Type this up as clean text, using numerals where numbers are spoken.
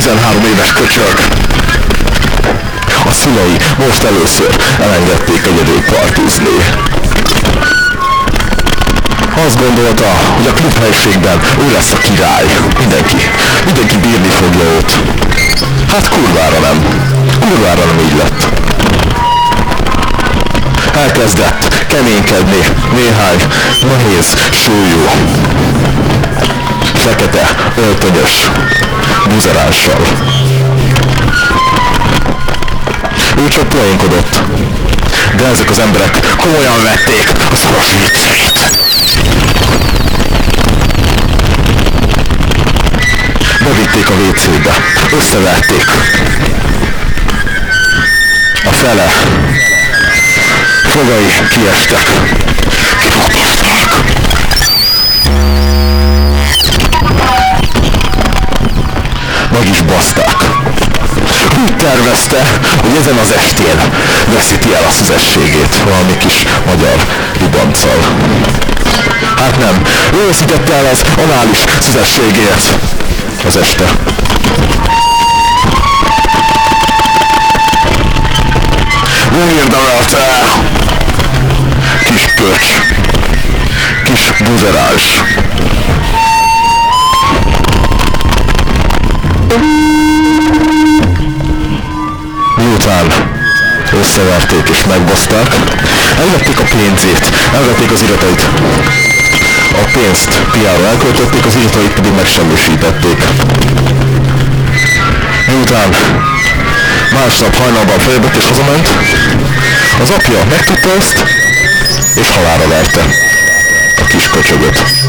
13 éves köcsög. A szülei most először elengedték egyedül partizni. Azt gondolta, hogy a klubhelyiségben ő lesz a király. Mindenki bírni fogja őt. Hát kurvára nem így lett. Elkezdett keménykedni néhány nehéz súlyú, fekete, öltönyös buzerással. Ő csak poénkodott, de ezek az emberek komolyan vették a szoros vicceit. Bevitték a WC-be, összeverték. A fele fogai kiestek, kifogdosták. Meg is baszták. Úgy tervezte, hogy ezen az estén veszíti el a szüzességét valami kis magyar libanccal. Hát nem, ő veszítette el az anális szüzességét az este. Nem érdemelte, kis köcs, kis buzerás. Miután összeverték és megbaszták, elvették a pénzét, elvették az iratait. A pénzt piára elköltötték, az iratait pedig megsemmisítették. Miután másnap hajnalban feljövett és hazament, az apja megtudta ezt, és halálra verte a kis köcsögöt.